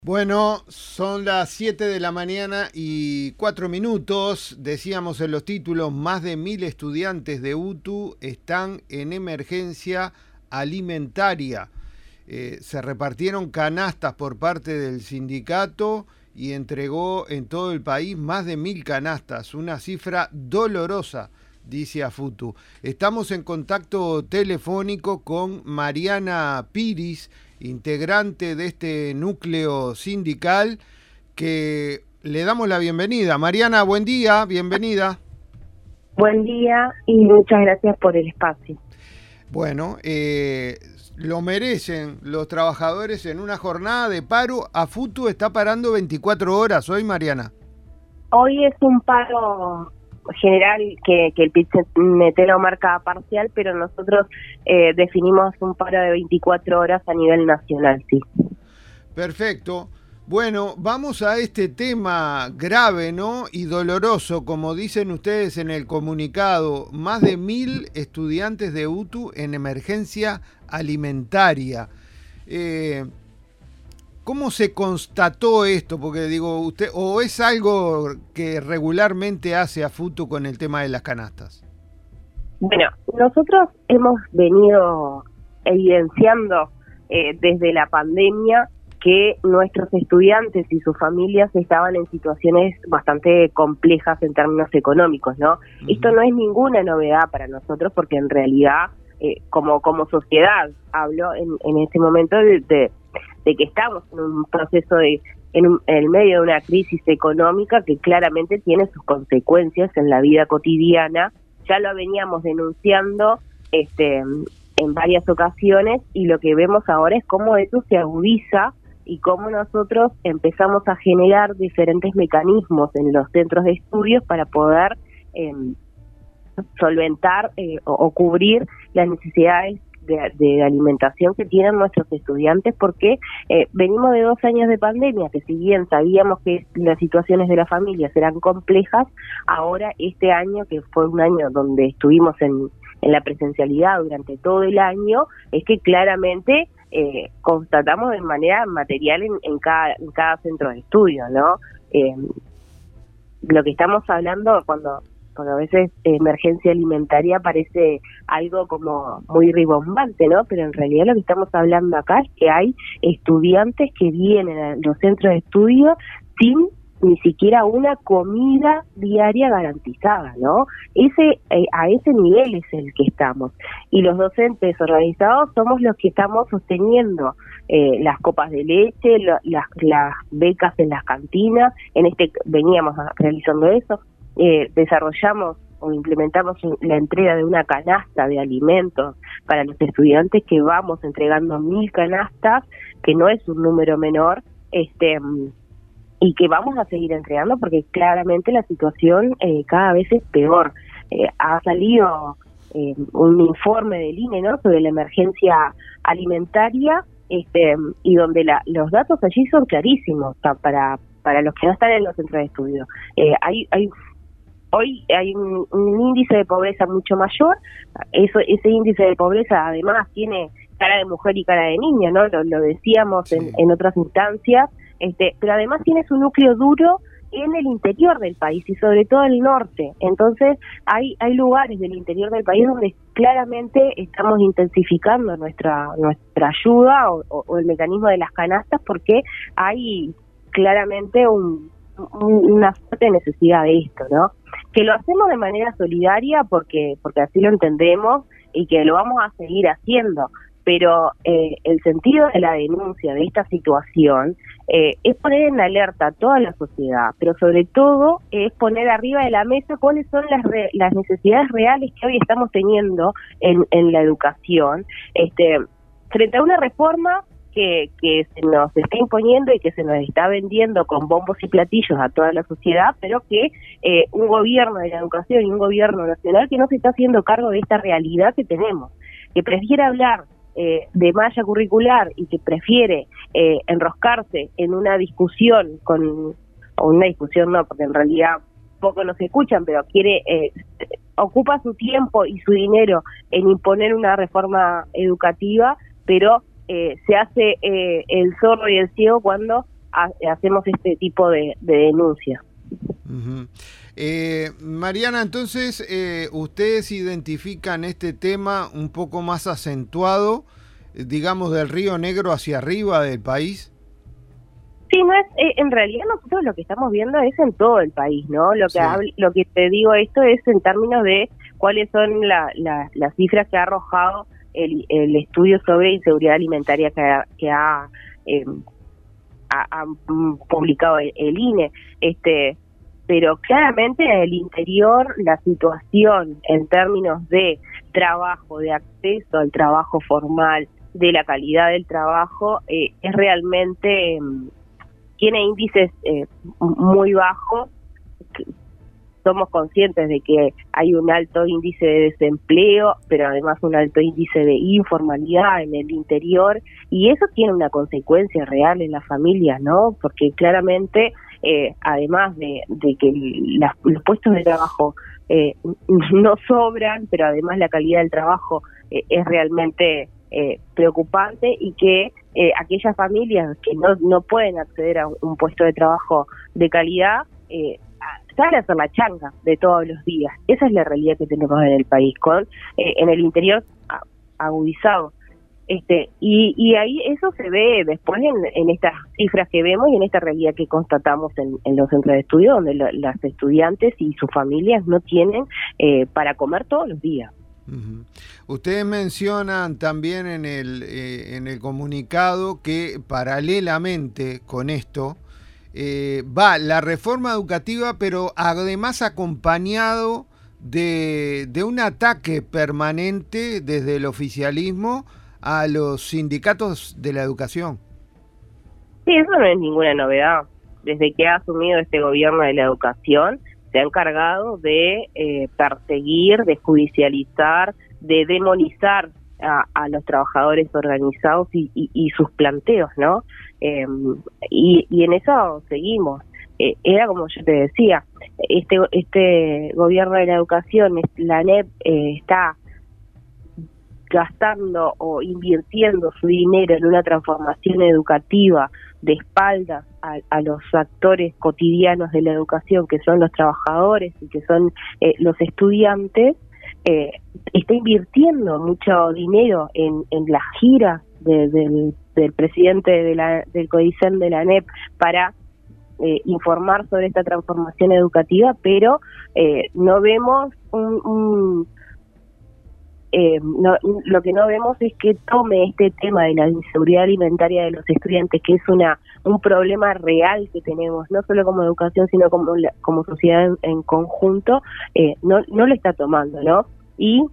Bueno, son las 7 de la mañana y 4 minutos. Decíamos en los títulos, más de 1000 estudiantes de UTU están en emergencia alimentaria. Se repartieron canastas por parte del sindicato y entregó en todo el país más de 1000 canastas, una cifra dolorosa, dice AFUTU. Estamos en contacto telefónico con Mariana Piris, integrante de este núcleo sindical, que le damos la bienvenida. Mariana, buen día, bienvenida. Buen día y muchas gracias por el espacio. Bueno, lo merecen los trabajadores en una jornada de paro. AFUTU está parando 24 horas hoy, Mariana. Hoy es un paro general que el PIT-CNT lo marca parcial, pero nosotros definimos un paro de 24 horas a nivel nacional, sí. Perfecto. Bueno, vamos a este tema grave, ¿no? Y doloroso, como dicen ustedes en el comunicado, más de 1000 estudiantes de UTU en emergencia alimentaria. ¿Cómo se constató esto? Porque digo, usted, ¿o es algo que regularmente hace AFUTU con el tema de las canastas? Bueno, nosotros hemos venido evidenciando desde la pandemia que nuestros estudiantes y sus familias estaban en situaciones bastante complejas en términos económicos, ¿no? Esto no es ninguna novedad para nosotros porque en realidad, como sociedad, hablo en este momento de que estamos en un proceso en el medio de una crisis económica que claramente tiene sus consecuencias en la vida cotidiana. Ya lo veníamos denunciando en varias ocasiones y lo que vemos ahora es cómo eso se agudiza y cómo nosotros empezamos a generar diferentes mecanismos en los centros de estudios para poder solventar o cubrir las necesidades de alimentación que tienen nuestros estudiantes, porque venimos de 2 años de pandemia, que si bien sabíamos que las situaciones de las familias eran complejas, ahora este año, que fue un año donde estuvimos en la presencialidad durante todo el año, es que claramente constatamos de manera material en cada centro de estudio, ¿no? Lo que estamos hablando porque a veces emergencia alimentaria parece algo como muy ribombante, ¿no? Pero en realidad lo que estamos hablando acá es que hay estudiantes que vienen a los centros de estudio sin ni siquiera una comida diaria garantizada, ¿no? A ese nivel es el que estamos. Y los docentes organizados somos los que estamos sosteniendo las copas de leche, las becas en las cantinas. Veníamos realizando eso. Desarrollamos o implementamos la entrega de una canasta de alimentos para los estudiantes, que vamos entregando 1000 canastas, que no es un número menor, y que vamos a seguir entregando porque claramente la situación cada vez es peor. Ha salido un informe del INE, ¿no?, sobre la emergencia alimentaria, y donde los datos allí son clarísimos, o sea, para los que no están en los centros de estudio. Hoy hay un índice de pobreza mucho mayor. Ese índice de pobreza además tiene cara de mujer y cara de niña, ¿no? Lo decíamos Sí. en otras instancias, pero además tiene su núcleo duro en el interior del país y sobre todo el norte. Entonces hay lugares del interior del país donde claramente estamos intensificando nuestra ayuda o el mecanismo de las canastas, porque hay claramente una fuerte necesidad de esto, ¿no? Que lo hacemos de manera solidaria porque así lo entendemos y que lo vamos a seguir haciendo, pero el sentido de la denuncia de esta situación es poner en alerta a toda la sociedad, pero sobre todo es poner arriba de la mesa cuáles son las necesidades reales que hoy estamos teniendo en la educación, frente a una reforma que se nos está imponiendo y que se nos está vendiendo con bombos y platillos a toda la sociedad, pero que un gobierno de la educación y un gobierno nacional que no se está haciendo cargo de esta realidad que tenemos, que prefiere hablar de malla curricular y que prefiere enroscarse en una discusión o una discusión no, porque en realidad poco nos escuchan, pero ocupa su tiempo y su dinero en imponer una reforma educativa, pero se hace el sordo y el ciego cuando hacemos este tipo de denuncias. Uh-huh. Mariana, entonces ustedes identifican este tema un poco más acentuado, digamos, del Río Negro hacia arriba del país. Sí, no es, en realidad nosotros lo que estamos viendo es en todo el país, ¿no? Lo que te digo esto es en términos de cuáles son las cifras que ha arrojado el estudio sobre inseguridad alimentaria que ha publicado el INE. Pero claramente en el interior la situación en términos de trabajo, de acceso al trabajo formal, de la calidad del trabajo, es realmente tiene índices muy bajos. Somos conscientes de que hay un alto índice de desempleo, pero además un alto índice de informalidad en el interior, y eso tiene una consecuencia real en las familias, ¿no? Porque claramente, además de que los puestos de trabajo no sobran, pero además la calidad del trabajo es realmente preocupante, y que aquellas familias que no pueden acceder a un puesto de trabajo de calidad sale a hacer la changa de todos los días. Esa es la realidad que tenemos en el país, con en el interior agudizado. Y ahí eso se ve después en estas cifras que vemos y en esta realidad que constatamos en los centros de estudio, donde las estudiantes y sus familias no tienen para comer todos los días. Uh-huh. Ustedes mencionan también en el comunicado que paralelamente con esto va la reforma educativa, pero además acompañado de un ataque permanente desde el oficialismo a los sindicatos de la educación. Sí, eso no es ninguna novedad. Desde que ha asumido este gobierno de la educación, se ha encargado de perseguir, de judicializar, de demonizar a los trabajadores organizados y sus planteos, ¿no? Y en eso seguimos. Era como yo te decía, este gobierno de la educación, la ANEP, está gastando o invirtiendo su dinero en una transformación educativa de espaldas a los actores cotidianos de la educación, que son los trabajadores y que son los estudiantes. Está invirtiendo mucho dinero en las giras del presidente del CODICEN de la ANEP para informar sobre esta transformación educativa, pero no vemos lo que no vemos es que tome este tema de la inseguridad alimentaria de los estudiantes, que es un problema real que tenemos, no solo como educación, sino como sociedad en conjunto, no lo está tomando, ¿no? Y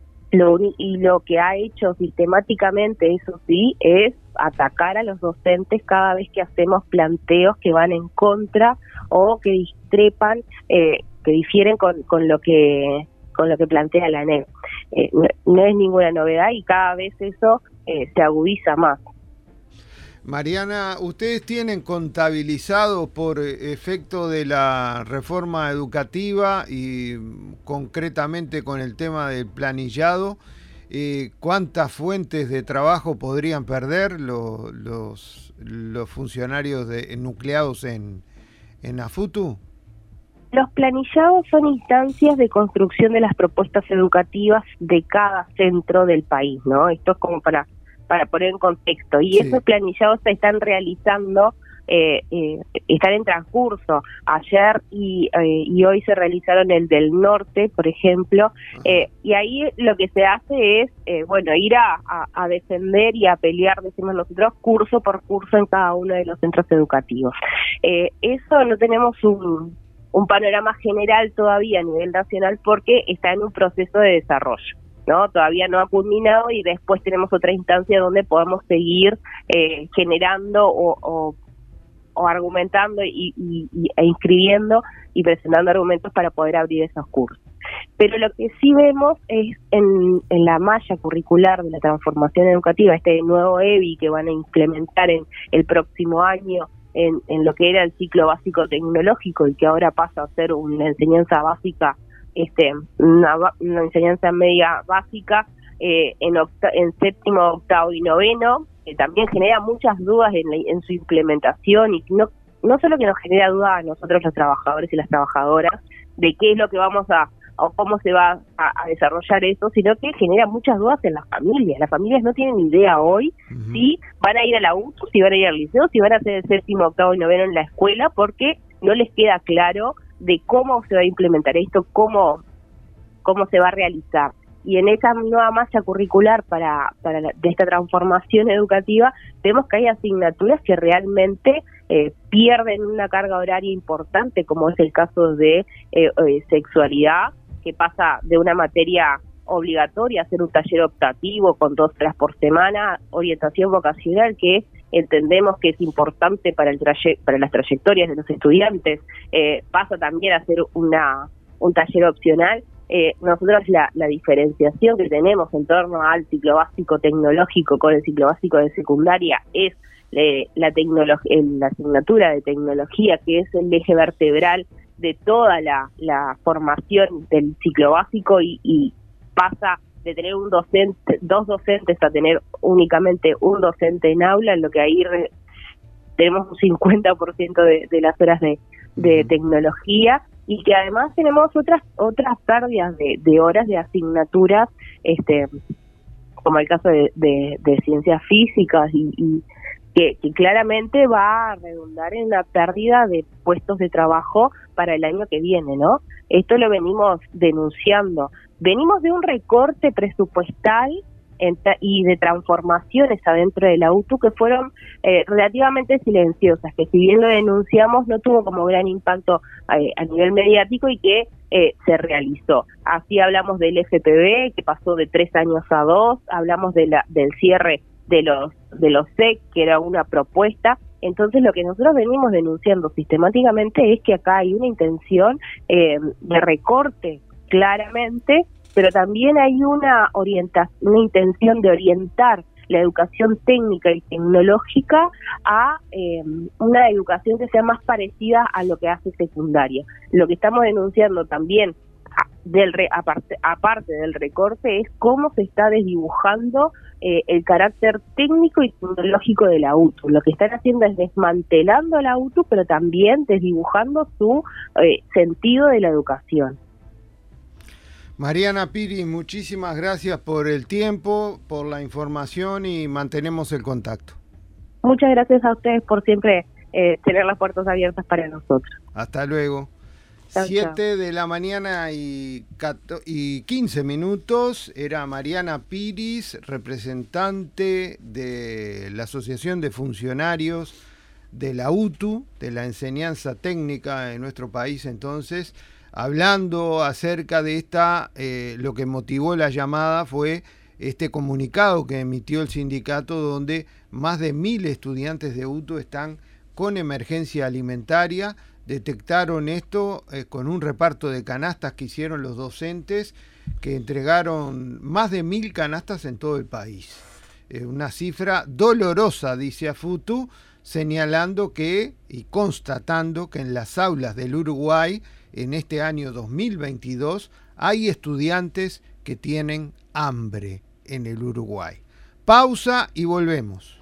lo que ha hecho sistemáticamente, eso sí, es atacar a los docentes cada vez que hacemos planteos que van en contra o que discrepan, que difieren con lo que plantea la ANEP. No es ninguna novedad y cada vez eso se agudiza más. Mariana, ¿ustedes tienen contabilizado por efecto de la reforma educativa y concretamente con el tema del planillado, cuántas fuentes de trabajo podrían perder los funcionarios nucleados en AFUTU? Los planillados son instancias de construcción de las propuestas educativas de cada centro del país, ¿no? Esto es como para poner en contexto. Y sí, esos planillados se están realizando, están en transcurso. Ayer y hoy se realizaron el del norte, por ejemplo, y ahí lo que se hace es, ir a defender y a pelear, decimos nosotros, curso por curso en cada uno de los centros educativos. Eso no tenemos un panorama general todavía a nivel nacional porque está en un proceso de desarrollo, ¿no? Todavía no ha culminado y después tenemos otra instancia donde podemos seguir generando o argumentando e inscribiendo y presentando argumentos para poder abrir esos cursos. Pero lo que sí vemos es en la malla curricular de la transformación educativa, este nuevo EBI que van a implementar en el próximo año, en lo que era el ciclo básico tecnológico y que ahora pasa a ser una enseñanza básica, una enseñanza media básica, en séptimo, octavo y noveno, que también genera muchas dudas en su implementación, y no solo que nos genera dudas a nosotros los trabajadores y las trabajadoras de qué es lo que vamos o cómo se va a desarrollar eso, sino que genera muchas dudas en las familias. Las familias no tienen idea hoy si van a ir a la UTU, si van a ir al liceo, si van a hacer el séptimo, octavo y noveno en la escuela, porque no les queda claro de cómo se va a implementar esto, cómo se va a realizar. Y en esa nueva malla curricular de esta transformación educativa, vemos que hay asignaturas que realmente pierden una carga horaria importante, como es el caso de sexualidad, que pasa de una materia obligatoria a ser un taller optativo con 2 horas por semana, orientación vocacional, que entendemos que es importante para las trayectorias de los estudiantes, pasa también a ser un taller opcional. Nosotros la diferenciación que tenemos en torno al ciclo básico tecnológico con el ciclo básico de secundaria es la asignatura de tecnología, que es el eje vertebral de toda la formación del ciclo básico, y pasa de tener dos docentes a tener únicamente un docente en aula, en lo que ahí tenemos un 50% de las horas de tecnología, y que además tenemos otras pérdidas de horas de asignaturas, como el caso de ciencias físicas, y que claramente va a redundar en la pérdida de puestos de trabajo para el año que viene, ¿no? Esto lo venimos denunciando. Venimos de un recorte presupuestal y de transformaciones adentro de la UTU que fueron relativamente silenciosas, que si bien lo denunciamos no tuvo como gran impacto a nivel mediático, y que se realizó. Así hablamos del FPV, que pasó de 3 años a 2, hablamos del cierre de los SEC, que era una propuesta. Entonces lo que nosotros venimos denunciando sistemáticamente es que acá hay una intención de recorte claramente, pero también hay una intención de orientar la educación técnica y tecnológica a una educación que sea más parecida a lo que hace secundaria. Lo que estamos denunciando también, aparte del recorte, es cómo se está desdibujando el carácter técnico y tecnológico de la UTU. Lo que están haciendo es desmantelando la UTU, pero también desdibujando su sentido de la educación. Mariana Piris, muchísimas gracias por el tiempo, por la información, y mantenemos el contacto. Muchas gracias a ustedes por siempre tener las puertas abiertas para nosotros. Hasta luego. Chau, 7 de la mañana y 15 minutos. Era Mariana Piris, representante de la Asociación de Funcionarios de la UTU, de la enseñanza técnica en nuestro país, entonces, hablando acerca de lo que motivó la llamada fue este comunicado que emitió el sindicato, donde más de 1.000 estudiantes de UTU están con emergencia alimentaria. Detectaron esto con un reparto de canastas que hicieron los docentes, que entregaron más de 1.000 canastas en todo el país. Una cifra dolorosa, dice AFUTU, señalando y constatando que en las aulas del Uruguay, en este año 2022, hay estudiantes que tienen hambre en el Uruguay. Pausa y volvemos.